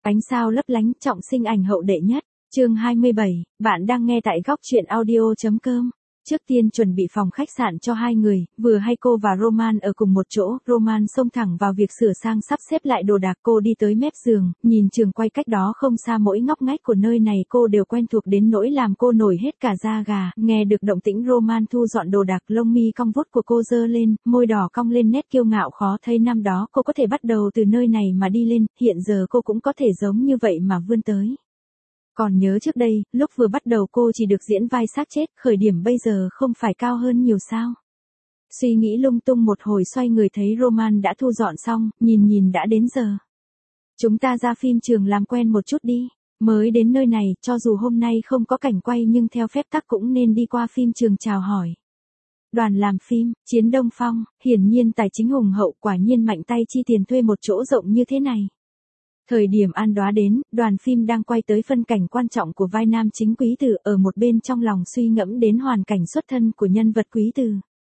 Ánh sao lấp lánh, trọng sinh ảnh hậu đệ nhất. Chương 27, bạn đang nghe tại góc truyện audio.com. Trước tiên chuẩn bị phòng khách sạn cho hai người, vừa hay cô và Roman ở cùng một chỗ, Roman xông thẳng vào việc sửa sang sắp xếp lại đồ đạc. Cô đi tới mép giường, nhìn trường quay cách đó không xa, mỗi ngóc ngách của nơi này cô đều quen thuộc đến nỗi làm cô nổi hết cả da gà. Nghe được động tĩnh Roman thu dọn đồ đạc, lông mi cong vút của cô giơ lên, môi đỏ cong lên nét kiêu ngạo khó thấy. Năm đó cô có thể bắt đầu từ nơi này mà đi lên, hiện giờ cô cũng có thể giống như vậy mà vươn tới. Còn nhớ trước đây, lúc vừa bắt đầu cô chỉ được diễn vai xác chết, khởi điểm bây giờ không phải cao hơn nhiều sao? Suy nghĩ lung tung một hồi, xoay người thấy Roman đã thu dọn xong, nhìn đã đến giờ. Chúng ta ra phim trường làm quen một chút đi. Mới đến nơi này, cho dù hôm nay không có cảnh quay nhưng theo phép tắc cũng nên đi qua phim trường chào hỏi. Đoàn làm phim, Chiến Đông Phong, hiển nhiên tài chính hùng hậu, quả nhiên mạnh tay chi tiền thuê một chỗ rộng như thế này. Thời điểm An Đoá đến, đoàn phim đang quay tới phân cảnh quan trọng của vai nam chính Quý Từ, ở một bên trong lòng suy ngẫm đến hoàn cảnh xuất thân của nhân vật Quý Từ.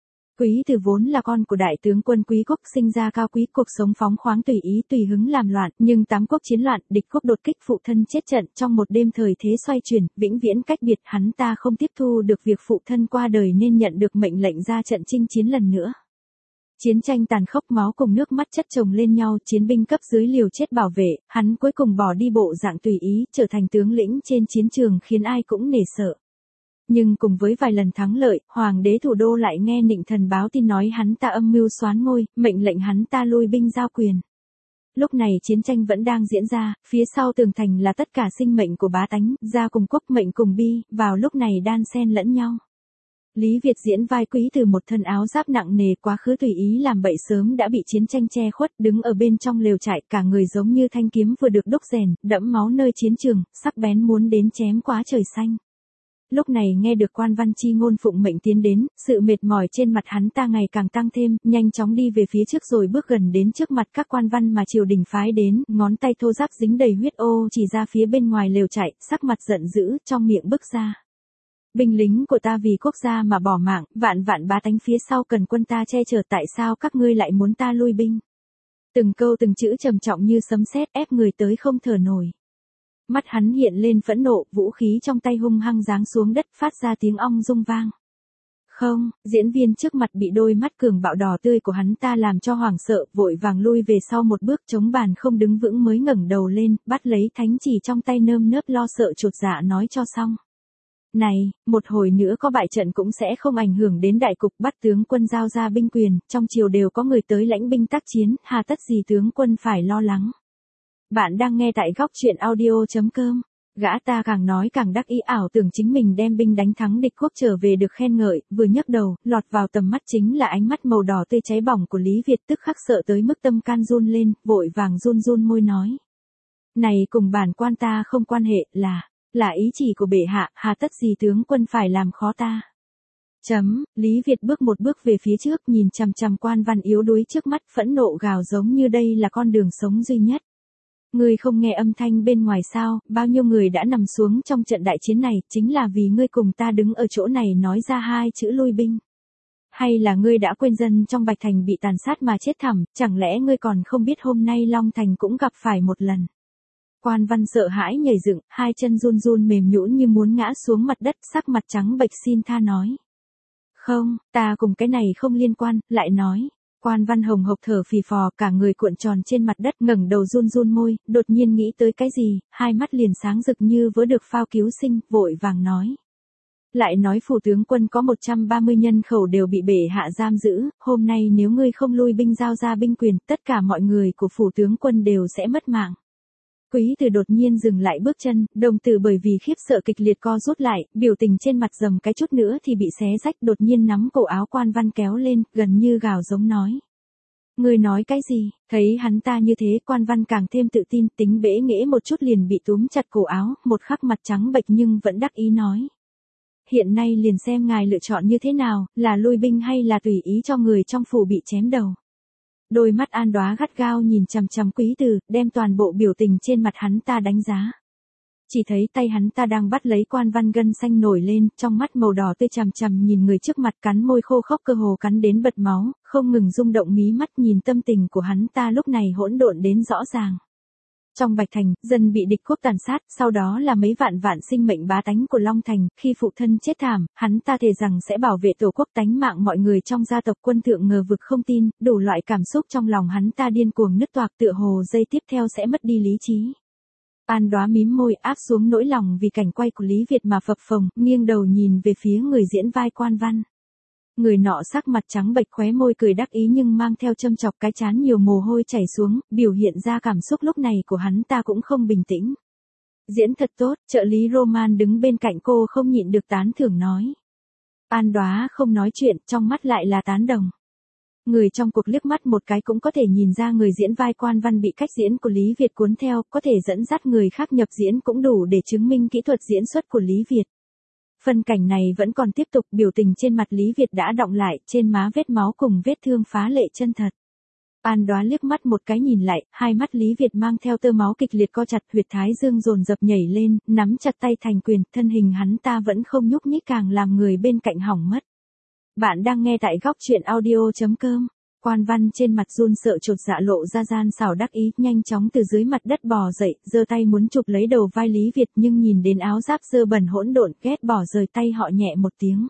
Quý Từ vốn là con của đại tướng quân Quý Quốc, sinh ra cao quý, cuộc sống phóng khoáng tùy ý tùy hứng làm loạn, nhưng tám quốc chiến loạn, địch quốc đột kích, phụ thân chết trận, trong một đêm thời thế xoay chuyển, vĩnh viễn cách biệt, hắn ta không tiếp thu được việc phụ thân qua đời nên nhận được mệnh lệnh ra trận chinh chiến lần nữa. Chiến tranh tàn khốc, máu cùng nước mắt chất chồng lên nhau, chiến binh cấp dưới liều chết bảo vệ, hắn cuối cùng bỏ đi bộ dạng tùy ý, trở thành tướng lĩnh trên chiến trường khiến ai cũng nể sợ. Nhưng cùng với vài lần thắng lợi, hoàng đế thủ đô lại nghe nịnh thần báo tin nói hắn ta âm mưu soán ngôi, mệnh lệnh hắn ta lui binh giao quyền. Lúc này chiến tranh vẫn đang diễn ra, phía sau tường thành là tất cả sinh mệnh của bá tánh, gia cùng quốc, mệnh cùng bi, vào lúc này đan xen lẫn nhau. Lý Việt diễn vai Quý Từ, một thân áo giáp nặng nề, quá khứ tùy ý làm bậy, sớm đã bị chiến tranh che khuất, đứng ở bên trong lều trại, cả người giống như thanh kiếm vừa được đúc rèn, đẫm máu nơi chiến trường, sắc bén muốn đến chém quá trời xanh. Lúc này nghe được quan văn chi ngôn phụng mệnh tiến đến, sự mệt mỏi trên mặt hắn ta ngày càng tăng thêm, nhanh chóng đi về phía trước rồi bước gần đến trước mặt các quan văn mà triều đình phái đến, ngón tay thô ráp dính đầy huyết ô chỉ ra phía bên ngoài lều trại, sắc mặt giận dữ, trong miệng bức ra. Binh lính của ta vì quốc gia mà bỏ mạng, vạn vạn bá tánh phía sau cần quân ta che chở, tại sao các ngươi lại muốn ta lui binh? Từng câu từng chữ trầm trọng như sấm sét, ép người tới không thở nổi. Mắt hắn hiện lên phẫn nộ, vũ khí trong tay hung hăng giáng xuống đất, phát ra tiếng ong rung vang. Không, diễn viên trước mặt bị đôi mắt cường bạo đỏ tươi của hắn ta làm cho hoảng sợ, vội vàng lui về sau một bước, chống bàn không đứng vững mới ngẩng đầu lên, bắt lấy thánh chỉ trong tay, nơm nớp lo sợ chột dạ nói cho xong. Này, một hồi nữa có bại trận cũng sẽ không ảnh hưởng đến đại cục, bắt tướng quân giao ra binh quyền, trong triều đều có người tới lãnh binh tác chiến, hà tất gì tướng quân phải lo lắng. Bạn đang nghe tại góc truyện audio.com. Gã ta càng nói càng đắc ý, ảo tưởng chính mình đem binh đánh thắng địch quốc trở về được khen ngợi, vừa nhấc đầu, lọt vào tầm mắt chính là ánh mắt màu đỏ tươi cháy bỏng của Lý Việt, tức khắc sợ tới mức tâm can run lên, vội vàng run môi nói. Này, cùng bản quan ta không quan hệ, là ý chỉ của bệ hạ, hà tất gì tướng quân phải làm khó ta. Lý Việt bước một bước về phía trước, nhìn chằm chằm quan văn yếu đuối trước mắt, phẫn nộ gào giống như đây là con đường sống duy nhất. Ngươi không nghe âm thanh bên ngoài sao, bao nhiêu người đã nằm xuống trong trận đại chiến này, chính là vì ngươi cùng ta đứng ở chỗ này nói ra hai chữ lui binh. Hay là ngươi đã quên dân trong Bạch Thành bị tàn sát mà chết thảm, chẳng lẽ ngươi còn không biết hôm nay Long Thành cũng gặp phải một lần. Quan văn sợ hãi nhảy dựng, hai chân run mềm nhũn như muốn ngã xuống mặt đất, sắc mặt trắng bệch xin tha nói. Không, ta cùng cái này không liên quan, lại nói. Quan văn hồng hộc thở phì phò, cả người cuộn tròn trên mặt đất, ngẩng đầu run môi, đột nhiên nghĩ tới cái gì, hai mắt liền sáng rực như vớ được phao cứu sinh, vội vàng nói. Lại nói phủ tướng quân có 130 nhân khẩu đều bị bệ hạ giam giữ, hôm nay nếu ngươi không lui binh giao ra binh quyền, tất cả mọi người của phủ tướng quân đều sẽ mất mạng. Quý Từ đột nhiên dừng lại bước chân, đồng tử bởi vì khiếp sợ kịch liệt co rút lại, biểu tình trên mặt dầm cái chút nữa thì bị xé rách, đột nhiên nắm cổ áo quan văn kéo lên, gần như gào giống nói. Ngươi nói cái gì? Thấy hắn ta như thế, quan văn càng thêm tự tin, tính bẽ nghễ một chút liền bị túm chặt cổ áo, một khắc mặt trắng bệch nhưng vẫn đắc ý nói. Hiện nay liền xem ngài lựa chọn như thế nào, là lui binh hay là tùy ý cho người trong phủ bị chém đầu. Đôi mắt An Đoá gắt gao nhìn chằm chằm Quý Từ, đem toàn bộ biểu tình trên mặt hắn ta đánh giá. Chỉ thấy tay hắn ta đang bắt lấy quan văn, gân xanh nổi lên, trong mắt màu đỏ tươi chằm chằm nhìn người trước mặt, cắn môi khô khốc cơ hồ cắn đến bật máu, không ngừng rung động mí mắt, nhìn tâm tình của hắn ta lúc này hỗn độn đến rõ ràng. Trong Bạch Thành, dân bị địch quốc tàn sát, sau đó là mấy vạn vạn sinh mệnh bá tánh của Long Thành, khi phụ thân chết thảm, hắn ta thề rằng sẽ bảo vệ tổ quốc tánh mạng mọi người trong gia tộc quân thượng ngờ vực không tin, đủ loại cảm xúc trong lòng hắn ta điên cuồng nứt toạc tựa hồ giây tiếp theo sẽ mất đi lý trí. An Đóa mím môi áp xuống nỗi lòng vì cảnh quay của Lý Việt mà phập phồng, nghiêng đầu nhìn về phía người diễn vai Quan Văn. Người nọ sắc mặt trắng bệch khóe môi cười đắc ý nhưng mang theo châm chọc cái trán nhiều mồ hôi chảy xuống, biểu hiện ra cảm xúc lúc này của hắn ta cũng không bình tĩnh. Diễn thật tốt, trợ lý Roman đứng bên cạnh cô không nhịn được tán thưởng nói. An Đóa không nói chuyện, trong mắt lại là tán đồng. Người trong cuộc liếc mắt một cái cũng có thể nhìn ra người diễn vai Quan Văn bị cách diễn của Lý Việt cuốn theo, có thể dẫn dắt người khác nhập diễn cũng đủ để chứng minh kỹ thuật diễn xuất của Lý Việt. Phân cảnh này vẫn còn tiếp tục, biểu tình trên mặt Lý Việt đã đọng lại, trên má vết máu cùng vết thương phá lệ chân thật. An Đóa liếc mắt một cái nhìn lại, hai mắt Lý Việt mang theo tơ máu kịch liệt co chặt, huyệt thái dương dồn dập nhảy lên, nắm chặt tay thành quyền, thân hình hắn ta vẫn không nhúc nhích càng làm người bên cạnh hỏng mất. Bạn đang nghe tại góc truyện audio.com. Quan Văn trên mặt run sợ chột dạ lộ ra gian xảo đắc ý, nhanh chóng từ dưới mặt đất bò dậy, giơ tay muốn chụp lấy đầu vai Lý Việt nhưng nhìn đến áo giáp dơ bẩn hỗn độn, ghét bỏ rời tay họ nhẹ một tiếng.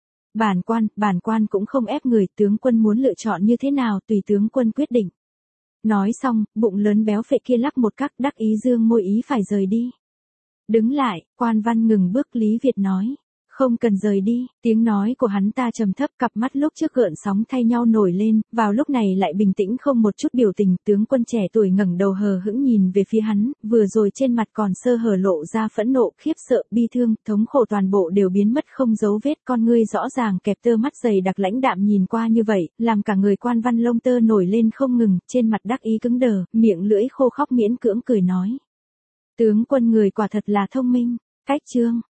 Bản quan cũng không ép người, tướng quân muốn lựa chọn như thế nào tùy tướng quân quyết định. Nói xong, bụng lớn béo phệ kia lắc một cắc đắc ý dương môi ý phải rời đi. Đứng lại, Quan Văn ngừng bước, Lý Việt nói. Không cần rời đi, tiếng nói của hắn ta trầm thấp, cặp mắt lúc trước gợn sóng thay nhau nổi lên, vào lúc này lại bình tĩnh không một chút biểu tình. Tướng quân trẻ tuổi ngẩng đầu hờ hững nhìn về phía hắn, vừa rồi trên mặt còn sơ hở lộ ra phẫn nộ, khiếp sợ, bi thương, thống khổ toàn bộ đều biến mất không dấu vết, con ngươi rõ ràng kẹp tơ mắt dày đặc lãnh đạm nhìn qua như vậy, làm cả người Quan Văn lông tơ nổi lên không ngừng, trên mặt đắc ý cứng đờ, miệng lưỡi khô khóc miễn cưỡng cười nói. Tướng quân người quả thật là thông minh. Cách chương